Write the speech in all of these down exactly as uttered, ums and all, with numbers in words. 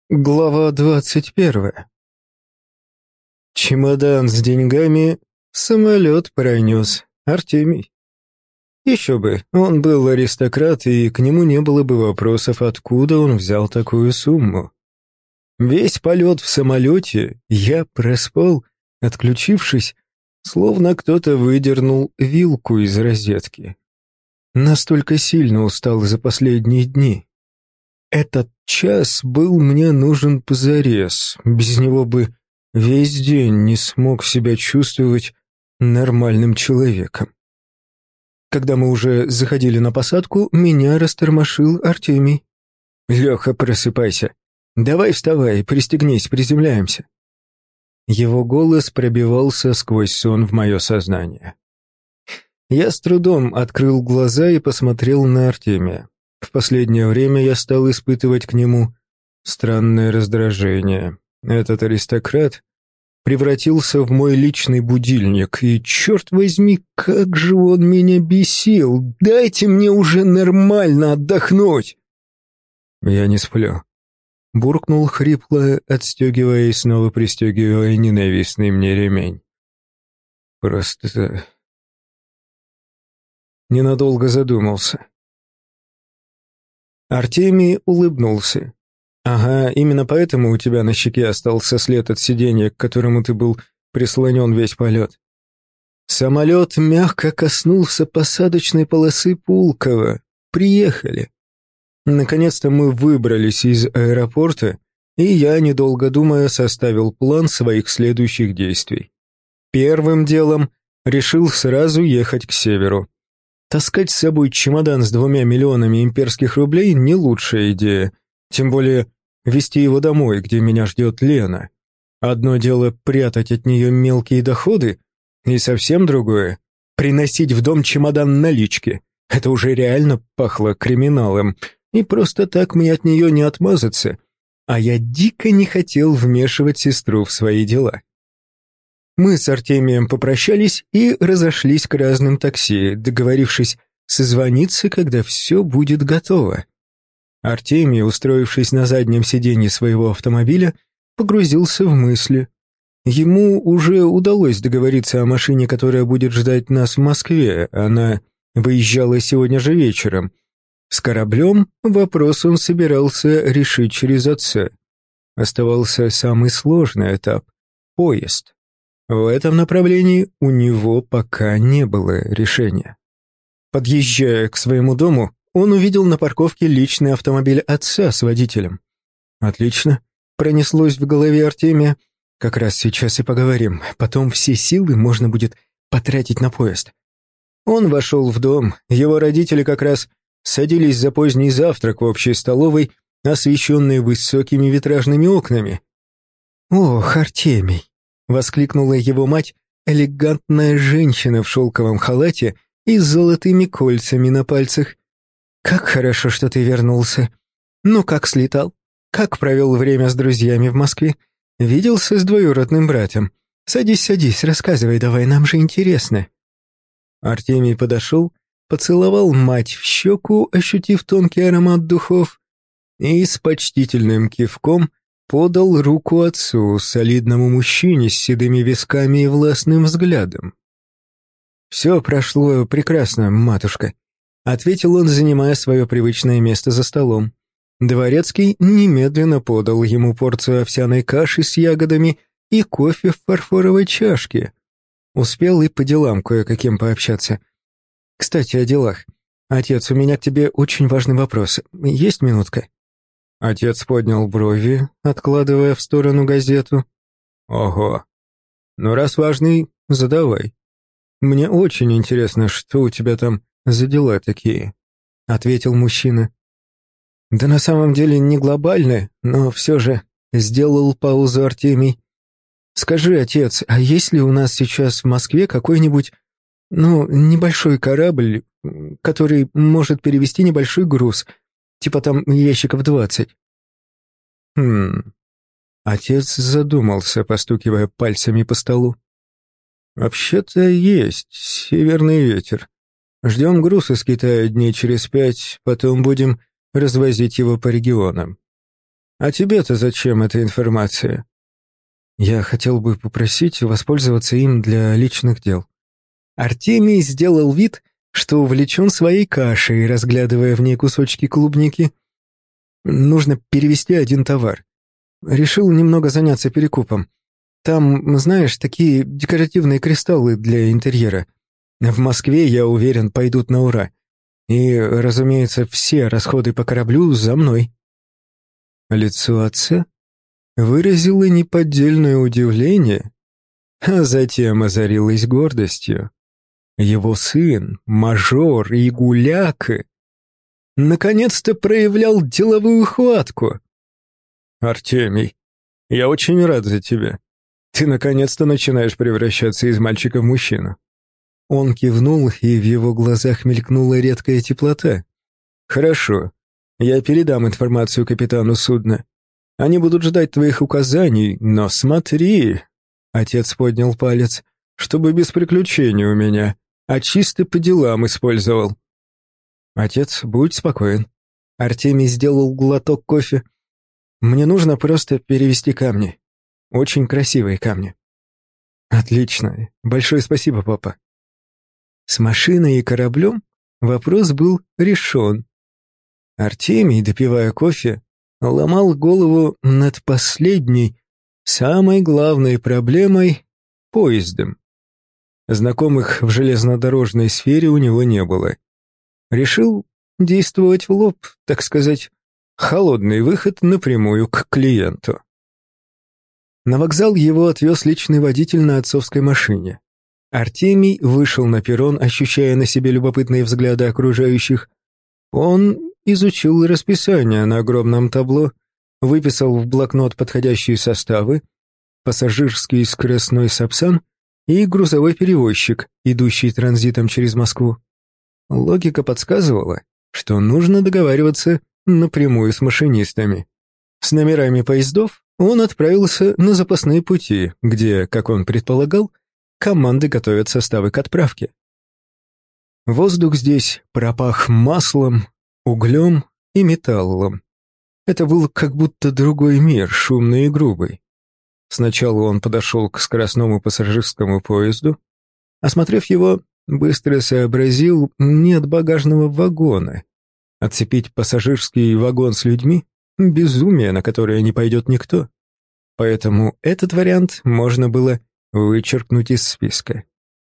Глава двадцать первая. Чемодан с деньгами самолет пронес Артемий. Еще бы, он был аристократ, и к нему не было бы вопросов, откуда он взял такую сумму. Весь полет в самолете я проспал, отключившись, словно кто-то выдернул вилку из розетки. Настолько сильно устал за последние дни. Этот час был мне нужен позарез, без него бы весь день не смог себя чувствовать нормальным человеком. Когда мы уже заходили на посадку, меня растормошил Артемий. «Леха, просыпайся. Давай вставай, пристегнись, приземляемся». Его голос пробивался сквозь сон в мое сознание. Я с трудом открыл глаза и посмотрел на Артемия. В последнее время я стал испытывать к нему странное раздражение. Этот аристократ превратился в мой личный будильник, и, черт возьми, как же он меня бесил! Дайте мне уже нормально отдохнуть! Я не сплю. Буркнул хрипло, отстегивая и снова пристегивая ненавистный мне ремень. Просто ненадолго задумался. Артемий улыбнулся. «Ага, именно поэтому у тебя на щеке остался след от сиденья, к которому ты был прислонен весь полет». Самолет мягко коснулся посадочной полосы Пулково. Приехали. Наконец-то мы выбрались из аэропорта, и я, недолго думая, составил план своих следующих действий. Первым делом решил сразу ехать к северу. Таскать с собой чемодан с двумя миллионами имперских рублей не лучшая идея, тем более везти его домой, где меня ждет Лена. Одно дело прятать от нее мелкие доходы, и совсем другое — приносить в дом чемодан налички. Это уже реально пахло криминалом, и просто так мне от нее не отмазаться, а я дико не хотел вмешивать сестру в свои дела. Мы с Артемием попрощались и разошлись к разным такси, договорившись созвониться, когда все будет готово. Артемий, устроившись на заднем сиденье своего автомобиля, погрузился в мысли. Ему уже удалось договориться о машине, которая будет ждать нас в Москве. Она выезжала сегодня же вечером. С кораблем вопрос он собирался решить через отца. Оставался самый сложный этап — поезд. В этом направлении у него пока не было решения. Подъезжая к своему дому, он увидел на парковке личный автомобиль отца с водителем. «Отлично», — пронеслось в голове Артемия. «Как раз сейчас и поговорим, потом все силы можно будет потратить на поезд». Он вошел в дом, его родители как раз садились за поздний завтрак в общей столовой, освещенной высокими витражными окнами. «Ох, Артемий!» — воскликнула его мать, элегантная женщина в шелковом халате и с золотыми кольцами на пальцах. «Как хорошо, что ты вернулся. Ну, как слетал? Как провел время с друзьями в Москве? Виделся с двоюродным братом? Садись, садись, рассказывай давай, нам же интересно». Артемий подошел, поцеловал мать в щеку, ощутив тонкий аромат духов, и с почтительным кивком подал руку отцу, солидному мужчине с седыми висками и властным взглядом. «Все прошло прекрасно, матушка», — ответил он, занимая свое привычное место за столом. Дворецкий немедленно подал ему порцию овсяной каши с ягодами и кофе в фарфоровой чашке. Успел и по делам кое-каким пообщаться. «Кстати, о делах. Отец, у меня к тебе очень важный вопрос. Есть минутка?» Отец поднял брови, откладывая в сторону газету. «Ого. Ну, раз важный, задавай. Мне очень интересно, что у тебя там за дела такие», — ответил мужчина. «Да на самом деле не глобально, но все же», — сделал паузу Артемий. «Скажи, отец, а есть ли у нас сейчас в Москве какой-нибудь, ну, небольшой корабль, который может перевезти небольшой груз, типа там ящиков двадцать?» «Хм...» Отец задумался, постукивая пальцами по столу. «Вообще-то есть северный ветер. Ждем груз из Китая дней через пять, потом будем развозить его по регионам. А тебе-то зачем эта информация? Я хотел бы попросить воспользоваться им для личных дел. Артемий сделал вид, что увлечен своей кашей, разглядывая в ней кусочки клубники. Нужно перевести один товар. Решил немного заняться перекупом. Там, знаешь, такие декоративные кристаллы для интерьера. В Москве, я уверен, пойдут на ура. И, разумеется, все расходы по кораблю за мной. Лицо отца выразило неподдельное удивление, а затем озарилось гордостью. Его сын, мажор и гуляка, наконец-то проявлял деловую хватку. «Артемий, я очень рад за тебя. Ты наконец-то начинаешь превращаться из мальчика в мужчину». Он кивнул, и в его глазах мелькнула редкая теплота. «Хорошо, я передам информацию капитану судна. Они будут ждать твоих указаний, но смотри...» Отец поднял палец. «Чтобы без приключений у меня, а чисто по делам использовал». «Отец, будь спокоен». Артемий сделал глоток кофе. «Мне нужно просто перевести камни. Очень красивые камни». «Отлично. Большое спасибо, папа». С машиной и кораблем вопрос был решен. Артемий, допивая кофе, ломал голову над последней, самой главной проблемой — поездом. Знакомых в железнодорожной сфере у него не было. Решил действовать в лоб, так сказать, холодный выход напрямую к клиенту. На вокзал его отвез личный водитель на отцовской машине. Артемий вышел на перрон, ощущая на себе любопытные взгляды окружающих. Он изучил расписание на огромном табло, выписал в блокнот подходящие составы, пассажирский скоростной «Сапсан» и грузовой перевозчик, идущий транзитом через Москву. Логика подсказывала, что нужно договариваться напрямую с машинистами. С номерами поездов он отправился на запасные пути, где, как он предполагал, команды готовят составы к отправке. Воздух здесь пропах маслом, углем и металлом. Это был как будто другой мир, шумный и грубый. Сначала он подошел к скоростному пассажирскому поезду. Осмотрев его, быстро сообразил, нет багажного вагона. Отцепить пассажирский вагон с людьми — безумие, на которое не пойдет никто. Поэтому этот вариант можно было вычеркнуть из списка.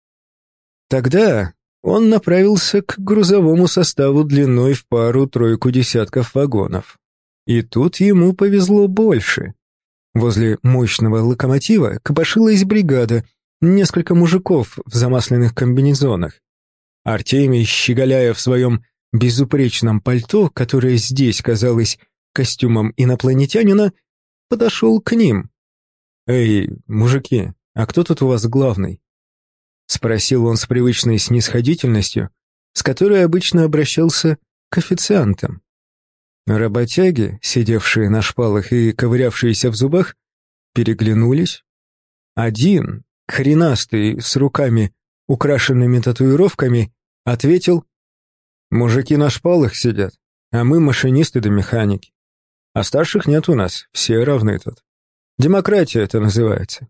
Тогда он направился к грузовому составу длиной в пару-тройку десятков вагонов. И тут ему повезло больше. Возле мощного локомотива копошилась бригада, несколько мужиков в замасленных комбинезонах. Артемий, щеголяя в своем безупречном пальто, которое здесь казалось костюмом инопланетянина, подошел к ним. «Эй, мужики, а кто тут у вас главный?» — спросил он с привычной снисходительностью, с которой обычно обращался к официантам. Работяги, сидевшие на шпалах и ковырявшиеся в зубах, переглянулись. Один, коренастый, с руками, украшенными татуировками, ответил: «Мужики на шпалах сидят, а мы машинисты да механики. А старших нет у нас, все равны тут. Демократия это называется».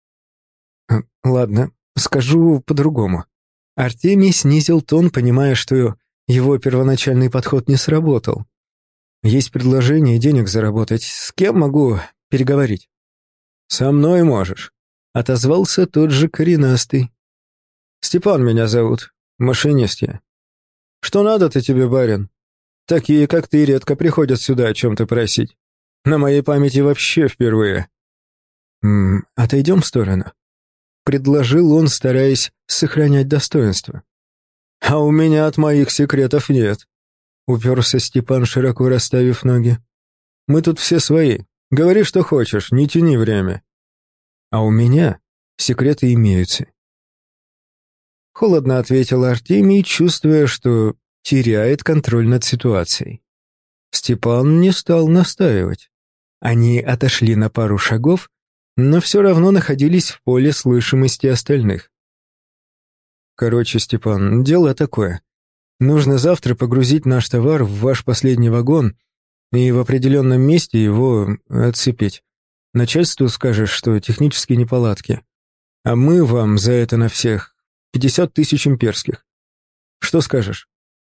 «Ладно, скажу по-другому». Артемий снизил тон, понимая, что его первоначальный подход не сработал. «Есть предложение денег заработать. С кем могу переговорить?» «Со мной можешь», — отозвался тот же коренастый. «Степан меня зовут, машинист я. Что надо-то тебе, барин? Такие, как ты, редко приходят сюда о чем-то просить. На моей памяти вообще впервые». «М -м, отойдем в сторону», — предложил он, стараясь сохранять достоинство. «А у меня от моих секретов нет», — уперся Степан, широко расставив ноги. «Мы тут все свои. Говори, что хочешь, не тяни время». «А у меня секреты имеются». Холодно ответил Артемий, чувствуя, что теряет контроль над ситуацией. Степан не стал настаивать. Они отошли на пару шагов, но все равно находились в поле слышимости остальных. «Короче, Степан, дело такое. Нужно завтра погрузить наш товар в ваш последний вагон и в определенном месте его отцепить. Начальству скажешь, что технические неполадки. А мы вам за это на всех пятьдесят тысяч имперских. Что скажешь?»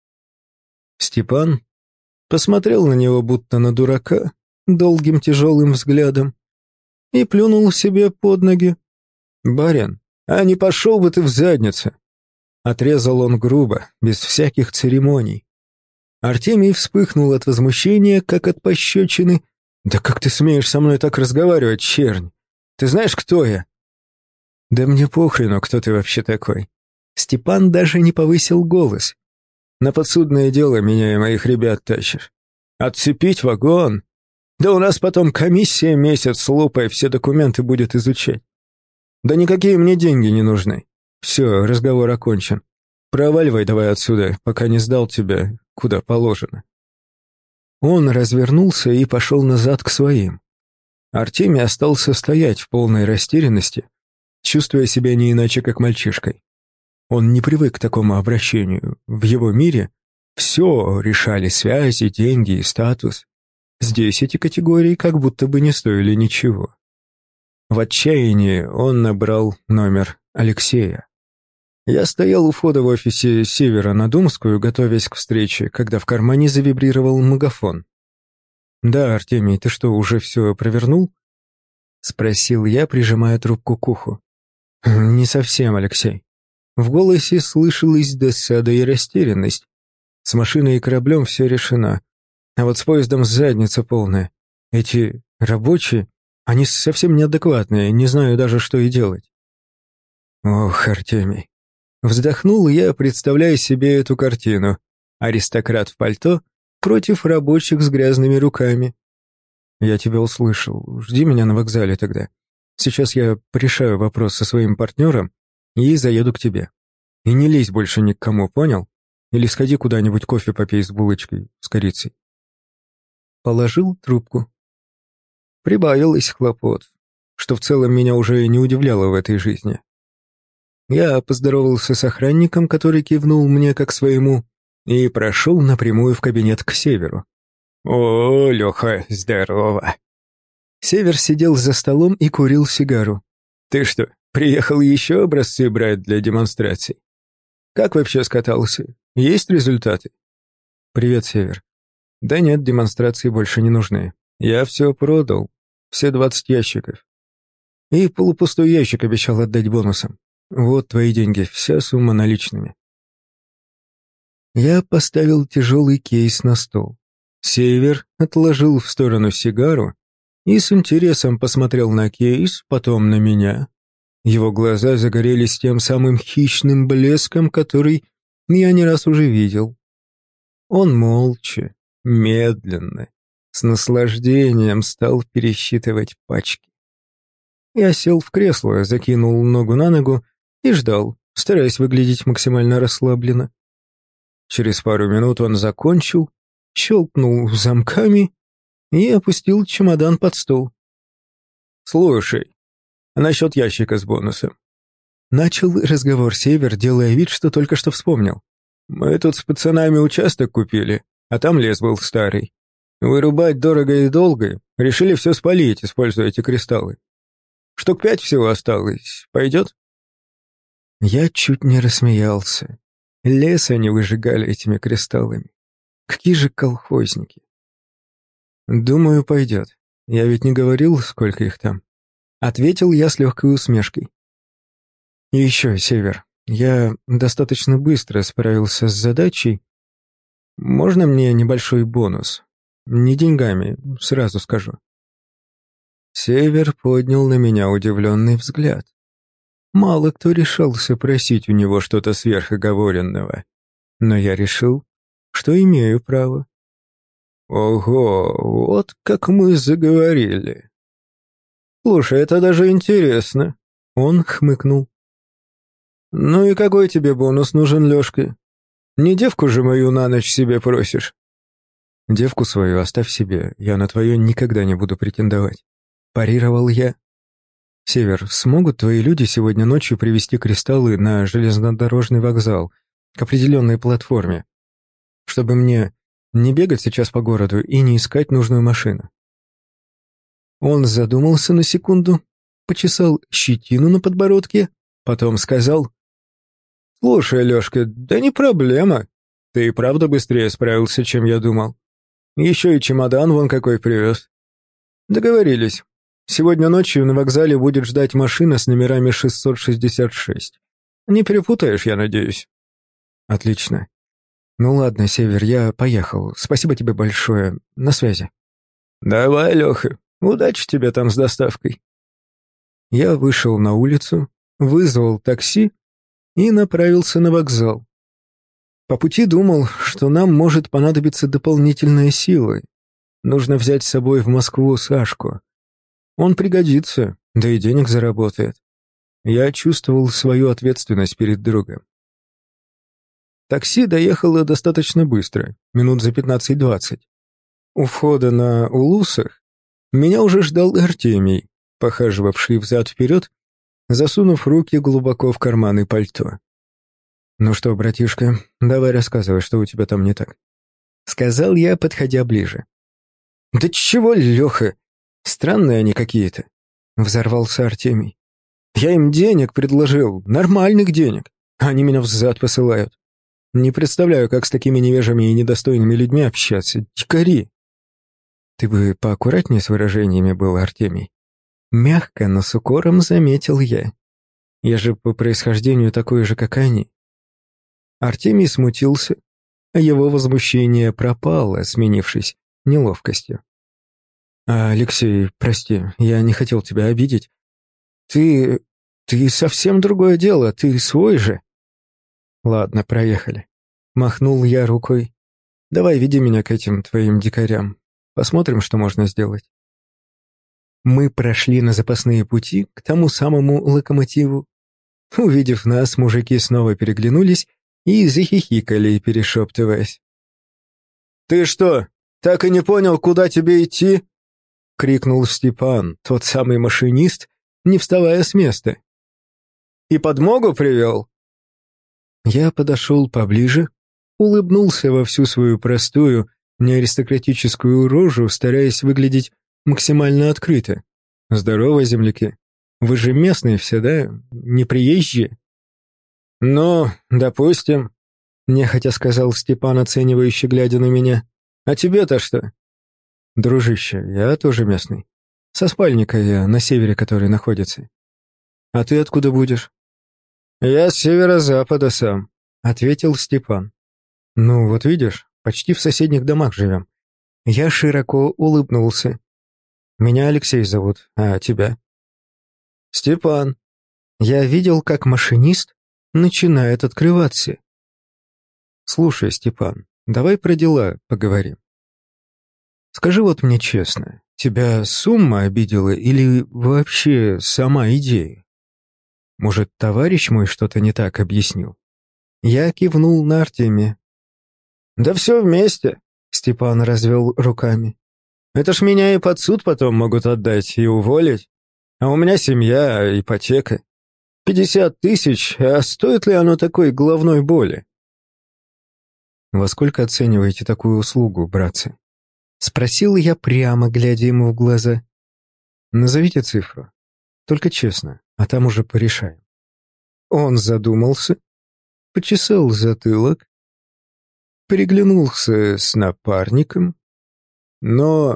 Степан посмотрел на него, будто на дурака, долгим тяжелым взглядом, и плюнул себе под ноги. «Барин, а не пошел бы ты в задницу!» Отрезал он грубо, без всяких церемоний. Артемий вспыхнул от возмущения, как от пощечины. «Да как ты смеешь со мной так разговаривать, чернь? Ты знаешь, кто я?» «Да мне похрену, кто ты вообще такой». Степан даже не повысил голос. «На подсудное дело меня и моих ребят тащишь. Отцепить вагон? Да у нас потом комиссия месяц, лупая, все документы будет изучать. Да никакие мне деньги не нужны. Все, разговор окончен. Проваливай давай отсюда, пока не сдал тебя, куда положено». Он развернулся и пошел назад к своим. Артемий остался стоять в полной растерянности, чувствуя себя не иначе, как мальчишкой. Он не привык к такому обращению. В его мире все решали связи, деньги и статус. Здесь эти категории как будто бы не стоили ничего. В отчаянии он набрал номер Алексея. Я стоял у входа в офисе Севера на Думскую, готовясь к встрече, когда в кармане завибрировал магафон. «Да, Артемий, ты что, уже все провернул?» — спросил я, прижимая трубку к уху. «Не совсем, Алексей». В голосе слышалась досада и растерянность. С машиной и кораблем все решено, а вот с поездом задница полная. Эти рабочие, они совсем неадекватные, не знаю даже, что и делать. Ох, Артемий. Вздохнул я, представляя себе эту картину. Аристократ в пальто против рабочих с грязными руками. Я тебя услышал. Жди меня на вокзале тогда. Сейчас я порешаю вопрос со своим партнером и заеду к тебе. И не лезь больше ни к кому, понял? Или сходи куда-нибудь кофе попей с булочкой, с корицей. Положил трубку. Прибавилось хлопот, что в целом меня уже не удивляло в этой жизни. Я поздоровался с охранником, который кивнул мне как своему, и прошел напрямую в кабинет к Северу. «О, Леха, здорово!» Север сидел за столом и курил сигару. «Ты что, приехал еще образцы брать для демонстраций? Как вообще скатался? Есть результаты?» «Привет, Север. Да нет, демонстрации больше не нужны. Я все продал, все двадцать ящиков. И полупустой ящик обещал отдать бонусом. Вот твои деньги, вся сумма наличными». Я поставил тяжелый кейс на стол. Север отложил в сторону сигару и с интересом посмотрел на кейс, потом на меня. Его глаза загорелись тем самым хищным блеском, который я не раз уже видел. Он молча, медленно, с наслаждением стал пересчитывать пачки. Я сел в кресло, закинул ногу на ногу и ждал, стараясь выглядеть максимально расслабленно. Через пару минут он закончил, щелкнул замками и опустил чемодан под стол. «Слушай, насчет ящика с бонусом». Начал разговор Север, делая вид, что только что вспомнил. «Мы тут с пацанами участок купили, а там лес был старый. Вырубать дорого и долго, решили все спалить, используя эти кристаллы. Штук пять всего осталось, пойдет?» Я чуть не рассмеялся. Лес они выжигали этими кристаллами. Какие же колхозники. «Думаю, пойдет. Я ведь не говорил, сколько их там». Ответил я с легкой усмешкой. «И еще, Север, я достаточно быстро справился с задачей. Можно мне небольшой бонус? Не деньгами, сразу скажу». Север поднял на меня удивленный взгляд. Мало кто решался просить у него что-то сверхоговоренного, но я решил, что имею право. «Ого, вот как мы заговорили. Слушай, это даже интересно», — он хмыкнул. «Ну и какой тебе бонус нужен, Лешка? Не девку же мою на ночь себе просишь?» «Девку свою оставь себе, я на твое никогда не буду претендовать», — парировал я. «Север, смогут твои люди сегодня ночью привезти кристаллы на железнодорожный вокзал к определенной платформе, чтобы мне Не бегать сейчас по городу и не искать нужную машину». Он задумался на секунду, почесал щетину на подбородке, потом сказал: «Слушай, Лешка, да не проблема. Ты и правда быстрее справился, чем я думал. Еще и чемодан вон какой привез. Договорились. Сегодня ночью на вокзале будет ждать машина с номерами шестьсот шестьдесят шесть. Не перепутаешь, я надеюсь?» «Отлично. Ну ладно, Север, я поехал. Спасибо тебе большое. На связи». «Давай, Леха, удачи тебе там с доставкой». Я вышел на улицу, вызвал такси и направился на вокзал. По пути думал, что нам может понадобиться дополнительная сила. Нужно взять с собой в Москву Сашку. Он пригодится, да и денег заработает. Я чувствовал свою ответственность перед другом. Такси доехало достаточно быстро, минут за пятнадцать-двадцать. У входа на Улусах меня уже ждал Артемий, похаживавший взад-вперед, засунув руки глубоко в карманы пальто. «Ну что, братишка, давай рассказывай, что у тебя там не так», — сказал я, подходя ближе. «Да чего, Леха? Странные они какие-то», — взорвался Артемий. «Я им денег предложил, нормальных денег, а они меня взад посылают. Не представляю, как с такими невежими и недостойными людьми общаться. Дикари!» «Ты бы поаккуратнее с выражениями был, Артемий». Мягко, но с укором заметил я. «Я же по происхождению такой же, как они». Артемий смутился, а его возмущение пропало, сменившись неловкостью. «Алексей, прости, я не хотел тебя обидеть. Ты... ты совсем другое дело, ты свой же». «Ладно, проехали». Махнул я рукой. «Давай веди меня к этим твоим дикарям. Посмотрим, что можно сделать». Мы прошли на запасные пути к тому самому локомотиву. Увидев нас, мужики снова переглянулись и захихикали, перешептываясь. «Ты что, так и не понял, куда тебе идти?» — крикнул Степан, тот самый машинист, не вставая с места. «И подмогу привел?» Я подошел поближе, улыбнулся во всю свою простую, неаристократическую рожу, стараясь выглядеть максимально открыто. «Здорово, земляки. Вы же местные все, да? Не приезжие?» «Ну, допустим», — нехотя сказал Степан, оценивающе глядя на меня. «А тебе-то что?» «Дружище, я тоже местный. Со спальника я, на севере, который находится. А ты откуда будешь?» «Я с северо-запада сам», — ответил Степан. «Ну, вот видишь, почти в соседних домах живем». Я широко улыбнулся. «Меня Алексей зовут, а тебя?» «Степан». Я видел, как машинист начинает открываться. «Слушай, Степан, давай про дела поговорим. Скажи вот мне честно, тебя сумма обидела или вообще сама идея? Может, товарищ мой что-то не так объяснил?» Я кивнул на Артемия. «Да все вместе», — Степан развел руками. «Это ж меня и под суд потом могут отдать и уволить. А у меня семья, ипотека. Пятьдесят тысяч, а стоит ли оно такой головной боли?» «Во сколько оцениваете такую услугу, братцы?» Спросил я прямо, глядя ему в глаза. «Назовите цифру. Только честно, а там уже порешаем». Он задумался, почесал затылок, переглянулся с напарником. «Но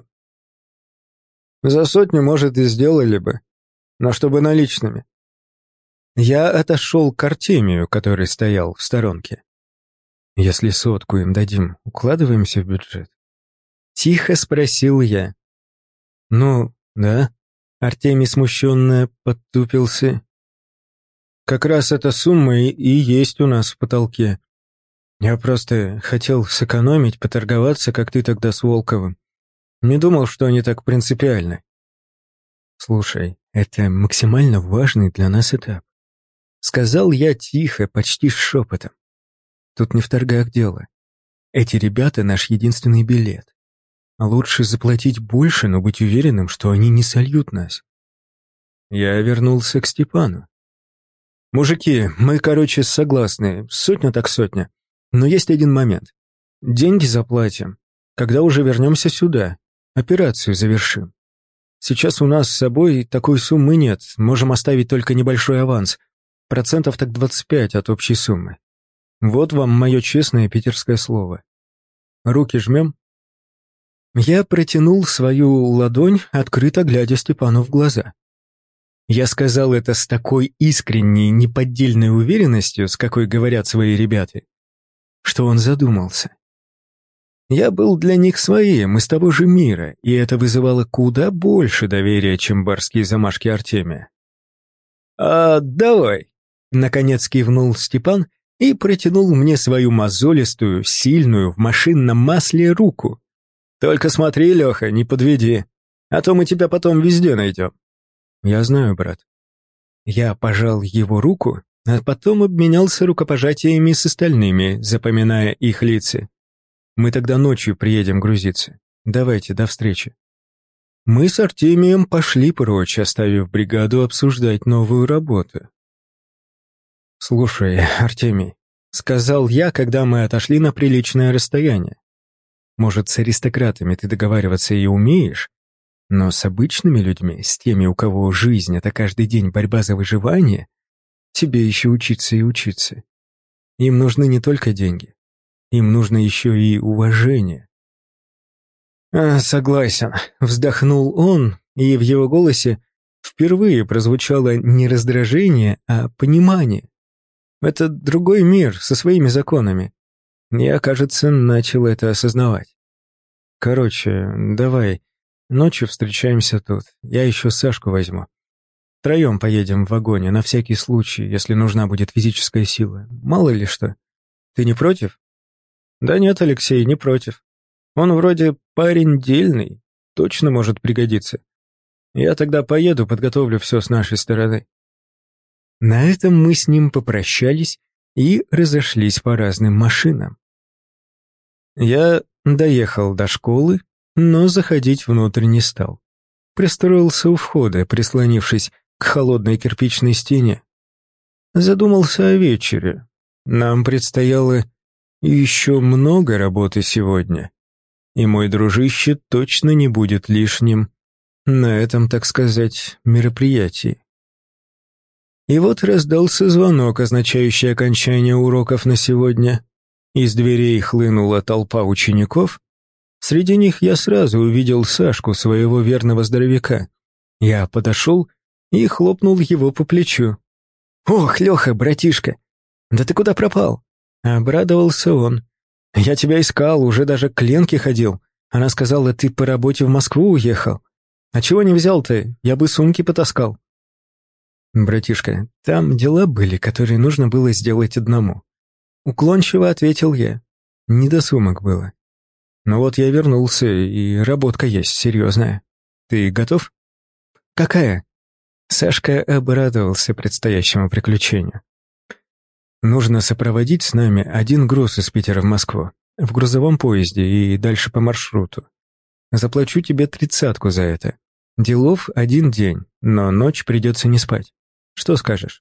за сотню, может, и сделали бы, но чтобы наличными». Я отошел к Артемию, который стоял в сторонке. «Если сотку им дадим, укладываемся в бюджет?» Тихо спросил я. «Ну, да». Артемий смущенно подтупился. «Как раз эта сумма и, и есть у нас в потолке. Я просто хотел сэкономить, поторговаться, как ты тогда с Волковым. Не думал, что они так принципиальны». «Слушай, это максимально важный для нас этап», — сказал я тихо, почти шепотом. «Тут не в торгах дело. Эти ребята — наш единственный билет. А лучше заплатить больше, но быть уверенным, что они не сольют нас». Я вернулся к Степану. «Мужики, мы, короче, согласны. Сотня так сотня. Но есть один момент. Деньги заплатим, когда уже вернемся сюда, операцию завершим. Сейчас у нас с собой такой суммы нет, можем оставить только небольшой аванс, процентов так двадцать пять от общей суммы. Вот вам мое честное питерское слово. Руки жмем?» Я протянул свою ладонь, открыто глядя Степану в глаза. Я сказал это с такой искренней, неподдельной уверенностью, с какой говорят свои ребята, что он задумался. Я был для них своим, из того же мира, и это вызывало куда больше доверия, чем барские замашки Артемия. «А давай!» — наконец кивнул Степан и протянул мне свою мозолистую, сильную, в машинном масле руку. «Только смотри, Леха, не подведи, а то мы тебя потом везде найдем». «Я знаю, брат». Я пожал его руку, а потом обменялся рукопожатиями с остальными, запоминая их лица. «Мы тогда ночью приедем грузиться. Давайте, до встречи». Мы с Артемием пошли прочь, оставив бригаду обсуждать новую работу. «Слушай, Артемий», — сказал я, когда мы отошли на приличное расстояние, «может, с аристократами ты договариваться и умеешь, но с обычными людьми, с теми, у кого жизнь — это каждый день борьба за выживание, тебе еще учиться и учиться. Им нужны не только деньги, им нужно еще и уважение». «А, согласен», — вздохнул он, и в его голосе впервые прозвучало не раздражение, а понимание. Это другой мир со своими законами. Я, кажется, начал это осознавать. «Короче, давай, ночью встречаемся тут, я еще Сашку возьму. Втроем поедем в вагоне, на всякий случай, если нужна будет физическая сила. Мало ли что. Ты не против?» «Да нет, Алексей, не против. Он вроде парень дельный, точно может пригодиться. Я тогда поеду, подготовлю все с нашей стороны». На этом мы с ним попрощались и разошлись по разным машинам. Я доехал до школы, но заходить внутрь не стал. Пристроился у входа, прислонившись к холодной кирпичной стене. Задумался о вечере. Нам предстояло еще много работы сегодня, и мой дружище точно не будет лишним на этом, так сказать, мероприятии. И вот раздался звонок, означающий окончание уроков на сегодня. Из дверей хлынула толпа учеников. Среди них я сразу увидел Сашку, своего верного здоровяка. Я подошел и хлопнул его по плечу. «Ох, Леха, братишка, да ты куда пропал?» Обрадовался он. «Я тебя искал, уже даже к Ленке ходил. Она сказала, ты по работе в Москву уехал. А чего не взял-то? Я бы сумки потаскал». «Братишка, там дела были, которые нужно было сделать одному». Уклончиво ответил я. Не до сумок было. «Ну вот я вернулся, и работка есть серьезная. Ты готов?» «Какая?» Сашка обрадовался предстоящему приключению. «Нужно сопроводить с нами один груз из Питера в Москву, в грузовом поезде и дальше по маршруту. Заплачу тебе тридцатку за это. Делов один день, но ночь придется не спать. Что скажешь?»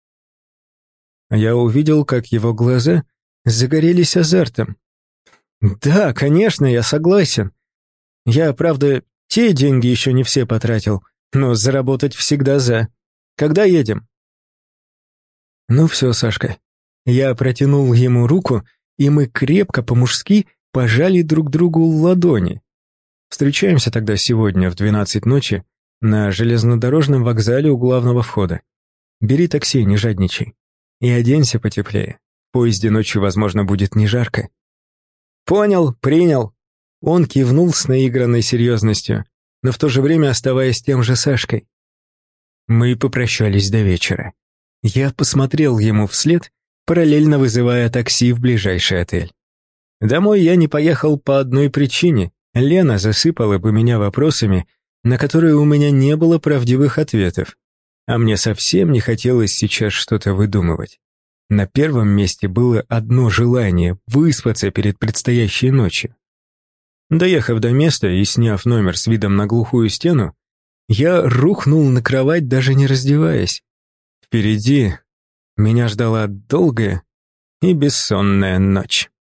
Я увидел, как его глаза загорелись азартом. «Да, конечно, я согласен. Я, правда, те деньги еще не все потратил, но заработать всегда за. Когда едем?» «Ну все, Сашка». Я протянул ему руку, и мы крепко по-мужски пожали друг другу ладони. «Встречаемся тогда сегодня в двенадцать ночи на железнодорожном вокзале у главного входа. Бери такси, не жадничай. И оденься потеплее. В поезде ночью, возможно, будет не жарко». «Понял, принял». Он кивнул с наигранной серьезностью, но в то же время оставаясь тем же Сашкой. Мы попрощались до вечера. Я посмотрел ему вслед, параллельно вызывая такси в ближайший отель. Домой я не поехал по одной причине. Лена засыпала бы меня вопросами, на которые у меня не было правдивых ответов. А мне совсем не хотелось сейчас что-то выдумывать. На первом месте было одно желание — выспаться перед предстоящей ночью. Доехав до места и сняв номер с видом на глухую стену, я рухнул на кровать, даже не раздеваясь. Впереди меня ждала долгая и бессонная ночь.